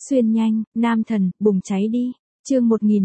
Xuyên nhanh, nam thần, bùng cháy đi. Chương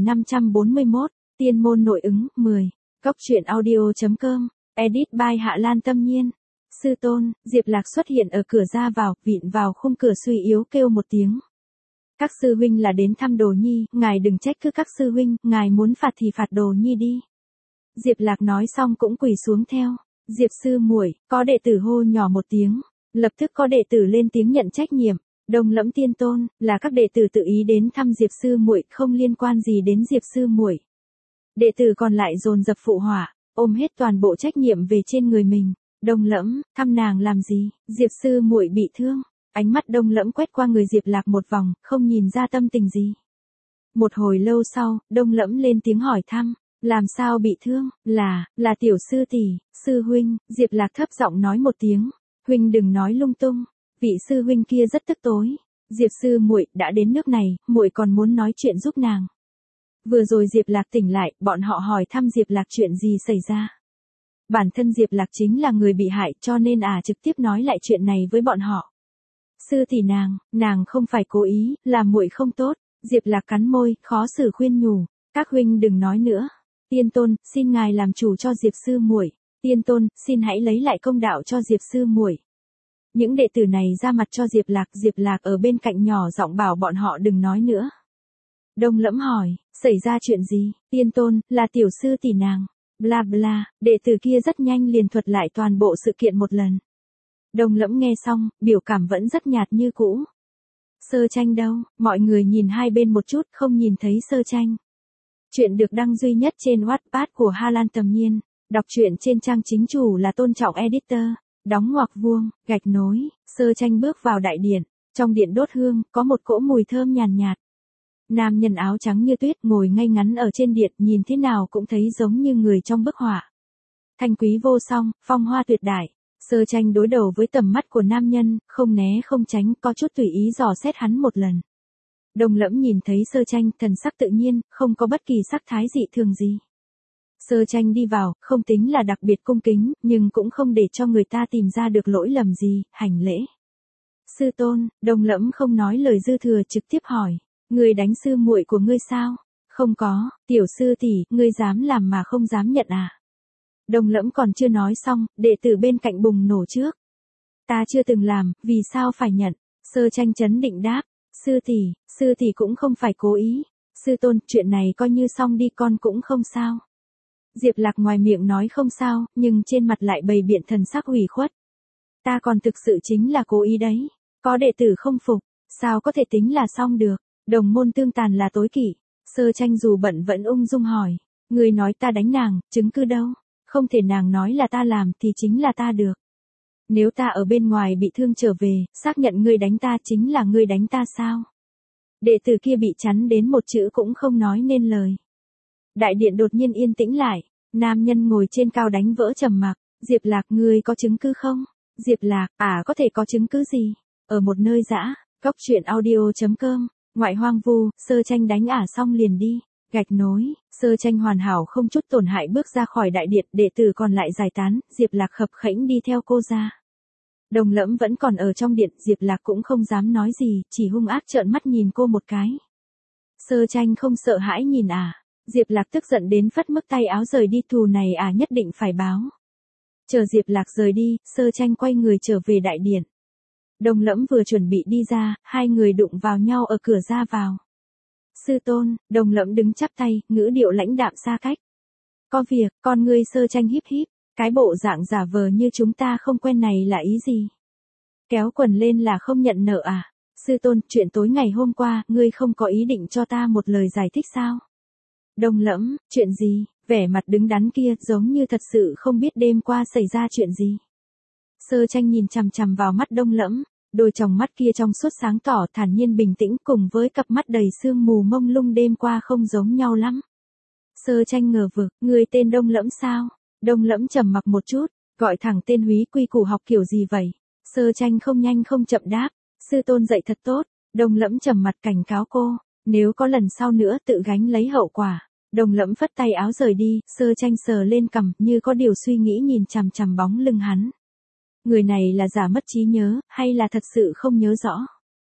1541, Tiên môn nội ứng, 10. Cóc truyện audio.com, edit by Hạ Lan Tâm Nhiên. Sư tôn, Diệp Lạc xuất hiện ở cửa ra vào, vịn vào khung cửa suy yếu kêu một tiếng. Các sư huynh là đến thăm Đồ Nhi, ngài đừng trách cứ các sư huynh, ngài muốn phạt thì phạt Đồ Nhi đi. Diệp Lạc nói xong cũng quỳ xuống theo. Diệp sư muội, có đệ tử hô nhỏ một tiếng, lập tức có đệ tử lên tiếng nhận trách nhiệm. Đồng Lẫm tiên tôn, là các đệ tử tự ý đến thăm Diệp sư muội, không liên quan gì đến Diệp sư muội. Đệ tử còn lại dồn dập phụ họa, ôm hết toàn bộ trách nhiệm về trên người mình. Đồng Lẫm, thăm nàng làm gì? Diệp sư muội bị thương. Ánh mắt Đồng Lẫm quét qua người Diệp Lạc một vòng, không nhìn ra tâm tình gì. Một hồi lâu sau, Đồng Lẫm lên tiếng hỏi thăm, làm sao bị thương? Là tiểu sư tỷ, sư huynh. Diệp Lạc thấp giọng nói một tiếng, huynh đừng nói lung tung. Vị sư huynh kia rất tức tối. Diệp sư muội đã đến nước này, muội còn muốn nói chuyện giúp nàng. Vừa rồi Diệp Lạc tỉnh lại, bọn họ hỏi thăm Diệp Lạc chuyện gì xảy ra. Bản thân Diệp Lạc chính là người bị hại, cho nên trực tiếp nói lại chuyện này với bọn họ. Sư tỷ nàng không phải cố ý, là muội không tốt. Diệp Lạc cắn môi, khó xử khuyên nhủ, các huynh đừng nói nữa. Tiên tôn, xin ngài làm chủ cho Diệp sư muội. Tiên tôn, xin hãy lấy lại công đạo cho Diệp sư muội. Những đệ tử này ra mặt cho Diệp Lạc ở bên cạnh nhỏ giọng bảo bọn họ đừng nói nữa. Đồng Lẫm hỏi, xảy ra chuyện gì? Tiên tôn, là tiểu sư tỷ nàng. Bla bla, đệ tử kia rất nhanh liền thuật lại toàn bộ sự kiện một lần. Đồng Lẫm nghe xong, biểu cảm vẫn rất nhạt như cũ. Sơ Tranh đâu? Mọi người nhìn hai bên một chút, không nhìn thấy Sơ Tranh. Chuyện được đăng duy nhất trên Wattpad của Hạ Lan Tâm Nhiên. Đọc truyện trên trang chính chủ là Tôn Trọng Editor. Đóng ngoặc vuông, gạch nối. Sơ Tranh bước vào đại điện. Trong điện đốt hương, có một cỗ mùi thơm nhàn nhạt. Nam nhân áo trắng như tuyết ngồi ngay ngắn ở trên điện, nhìn thế nào cũng thấy giống như người trong bức họa. Thanh quý vô song, phong hoa tuyệt đại. Sơ Tranh đối đầu với tầm mắt của nam nhân, không né không tránh, có chút tùy ý dò xét hắn một lần. Đồng Lẫm nhìn thấy Sơ Tranh, thần sắc tự nhiên, không có bất kỳ sắc thái dị thường gì. Sơ Tranh đi vào, không tính là đặc biệt cung kính, nhưng cũng không để cho người ta tìm ra được lỗi lầm gì, hành lễ. Sư tôn, Đồng Lẫm không nói lời dư thừa trực tiếp hỏi, ngươi đánh sư muội của ngươi sao? Không có, tiểu sư tỷ, ngươi dám làm mà không dám nhận à? Đồng Lẫm còn chưa nói xong, đệ tử bên cạnh bùng nổ trước. Ta chưa từng làm, vì sao phải nhận? Sơ Tranh trấn định đáp, sư tỷ cũng không phải cố ý. Sư tôn, chuyện này coi như xong đi, con cũng không sao. Diệp Lạc ngoài miệng nói không sao, nhưng trên mặt lại bày biện thần sắc ủy khuất. Ta còn thực sự chính là cố ý đấy. Có đệ tử không phục, sao có thể tính là xong được? Đồng môn tương tàn là tối kỵ. Sơ Tranh dù bận vẫn ung dung hỏi, ngươi nói ta đánh nàng, chứng cứ đâu? Không thể nàng nói là ta làm thì chính là ta được. Nếu ta ở bên ngoài bị thương trở về, xác nhận ngươi đánh ta chính là ngươi đánh ta sao? Đệ tử kia bị chắn đến một chữ cũng không nói nên lời. Đại điện đột nhiên yên tĩnh lại, nam nhân ngồi trên cao đánh vỡ trầm mặc, Diệp Lạc, ngươi có chứng cứ không? Diệp Lạc, có thể có chứng cứ gì? Ở một nơi dã, cóc truyện audio.com, ngoại hoang vu, Sơ Tranh đánh xong liền đi, gạch nối. Sơ Tranh hoàn hảo không chút tổn hại bước ra khỏi đại điện, đệ tử còn lại giải tán, Diệp Lạc khập khẽnh đi theo cô ra. Đồng Lẫm vẫn còn ở trong điện, Diệp Lạc cũng không dám nói gì, chỉ hung ác trợn mắt nhìn cô một cái. Sơ Tranh không sợ hãi nhìn Diệp Lạc tức giận đến phất mức tay áo rời đi, thù này nhất định phải báo. Chờ Diệp Lạc rời đi, Sơ Tranh quay người trở về đại điện. Đồng Lẫm vừa chuẩn bị đi ra, hai người đụng vào nhau ở cửa ra vào. Sư tôn, Đồng Lẫm đứng chắp tay, ngữ điệu lãnh đạm xa cách. Có việc, con ngươi Sơ Tranh híp híp, cái bộ dạng giả vờ như chúng ta không quen này là ý gì? Kéo quần lên là không nhận nợ à? Sư tôn, chuyện tối ngày hôm qua, ngươi không có ý định cho ta một lời giải thích sao? Đồng Lẫm, chuyện gì? Vẻ mặt đứng đắn kia giống như thật sự không biết đêm qua xảy ra chuyện gì. Sơ Tranh nhìn chằm chằm vào mắt Đồng Lẫm, đôi tròng mắt kia trong suốt sáng tỏ, thản nhiên bình tĩnh, cùng với cặp mắt đầy sương mù mông lung đêm qua không giống nhau lắm. Sơ Tranh ngờ vực, người tên Đồng Lẫm sao? Đồng Lẫm trầm mặc một chút, gọi thẳng tên húy quy củ học kiểu gì vậy? Sơ Tranh không nhanh không chậm đáp, sư tôn dạy thật tốt. Đồng Lẫm trầm mặt cảnh cáo cô, nếu có lần sau nữa tự gánh lấy hậu quả. Đồng Lẫm phất tay áo rời đi, Sơ Tranh sờ lên cằm, như có điều suy nghĩ nhìn chằm chằm bóng lưng hắn. Người này là giả mất trí nhớ, hay là thật sự không nhớ rõ?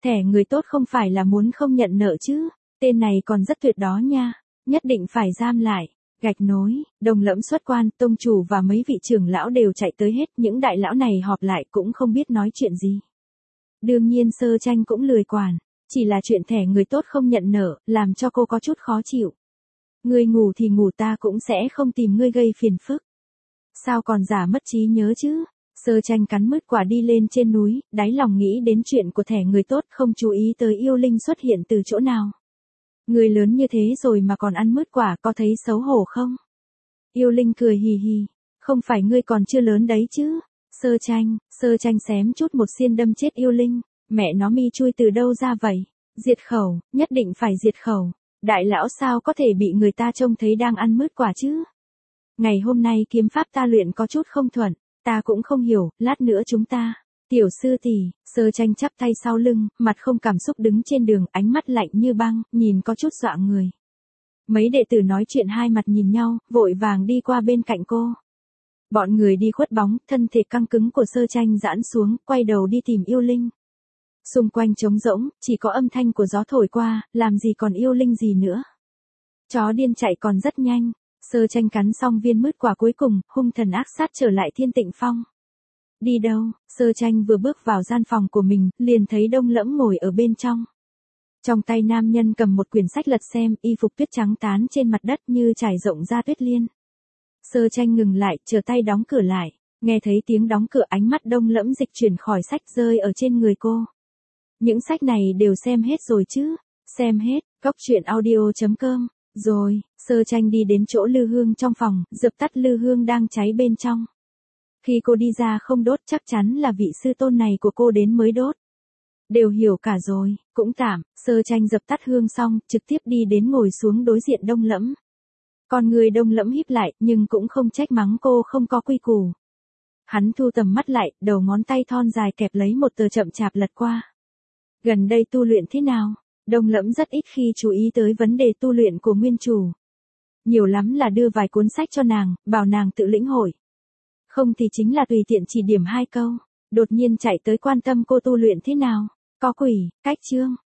Thẻ người tốt không phải là muốn không nhận nợ chứ, tên này còn rất tuyệt đó nha, nhất định phải giam lại. Gạch nối, Đồng Lẫm xuất quan, tông chủ và mấy vị trưởng lão đều chạy tới hết, những đại lão này họp lại cũng không biết nói chuyện gì. Đương nhiên Sơ Tranh cũng lười quản, chỉ là chuyện thẻ người tốt không nhận nợ, làm cho cô có chút khó chịu. Ngươi ngủ thì ngủ, ta cũng sẽ không tìm ngươi gây phiền phức. Sao còn giả mất trí nhớ chứ? Sơ Tranh cắn mứt quả đi lên trên núi, đáy lòng nghĩ đến chuyện của thẻ người tốt, không chú ý tới yêu linh xuất hiện từ chỗ nào. Người lớn như thế rồi mà còn ăn mứt quả, có thấy xấu hổ không? Yêu linh cười hì hì, không phải ngươi còn chưa lớn đấy chứ? Sơ Tranh xém chút một xiên đâm chết yêu linh, mẹ nó mi chui từ đâu ra vậy? Diệt khẩu, nhất định phải diệt khẩu. Đại lão sao có thể bị người ta trông thấy đang ăn mứt quả chứ? Ngày hôm nay kiếm pháp ta luyện có chút không thuận, ta cũng không hiểu, lát nữa chúng ta. Tiểu sư tỷ, Sơ Tranh chắp tay sau lưng, mặt không cảm xúc đứng trên đường, ánh mắt lạnh như băng, nhìn có chút dọa người. Mấy đệ tử nói chuyện hai mặt nhìn nhau, vội vàng đi qua bên cạnh cô. Bọn người đi khuất bóng, thân thể căng cứng của Sơ Tranh giãn xuống, quay đầu đi tìm yêu linh. Xung quanh trống rỗng, chỉ có âm thanh của gió thổi qua, làm gì còn yêu linh gì nữa. Chó điên chạy còn rất nhanh. Sơ Tranh cắn xong viên mứt quả cuối cùng, hung thần ác sát trở lại Thiên Tịnh Phong. Đi đâu? Sơ Tranh vừa bước vào gian phòng của mình, liền thấy Đông Lẫm ngồi ở bên trong. Trong tay nam nhân cầm một quyển sách lật xem, y phục tuyết trắng tán trên mặt đất như trải rộng ra tuyết liên. Sơ Tranh ngừng lại, chờ tay đóng cửa lại, nghe thấy tiếng đóng cửa, ánh mắt Đông Lẫm dịch chuyển khỏi sách rơi ở trên người cô. Những sách này đều xem hết rồi chứ? Xem hết, coctruyện.audio.com. Rồi, Sơ Tranh đi đến chỗ lư hương trong phòng, dập tắt lư hương đang cháy bên trong. Khi cô đi ra không đốt, chắc chắn là vị sư tôn này của cô đến mới đốt. Đều hiểu cả rồi, cũng tạm. Sơ Tranh dập tắt hương xong, trực tiếp đi đến ngồi xuống đối diện Đông Lẫm. Con người Đông Lẫm híp lại, nhưng cũng không trách mắng cô không có quy củ. Hắn thu tầm mắt lại, đầu ngón tay thon dài kẹp lấy một tờ chậm chạp lật qua. Gần đây tu luyện thế nào? Đông Lẫm rất ít khi chú ý tới vấn đề tu luyện của nguyên chủ. Nhiều lắm là đưa vài cuốn sách cho nàng, bảo nàng tự lĩnh hội. Không thì chính là tùy tiện chỉ điểm hai câu. Đột nhiên chạy tới quan tâm cô tu luyện thế nào. Có quỷ, cách chương.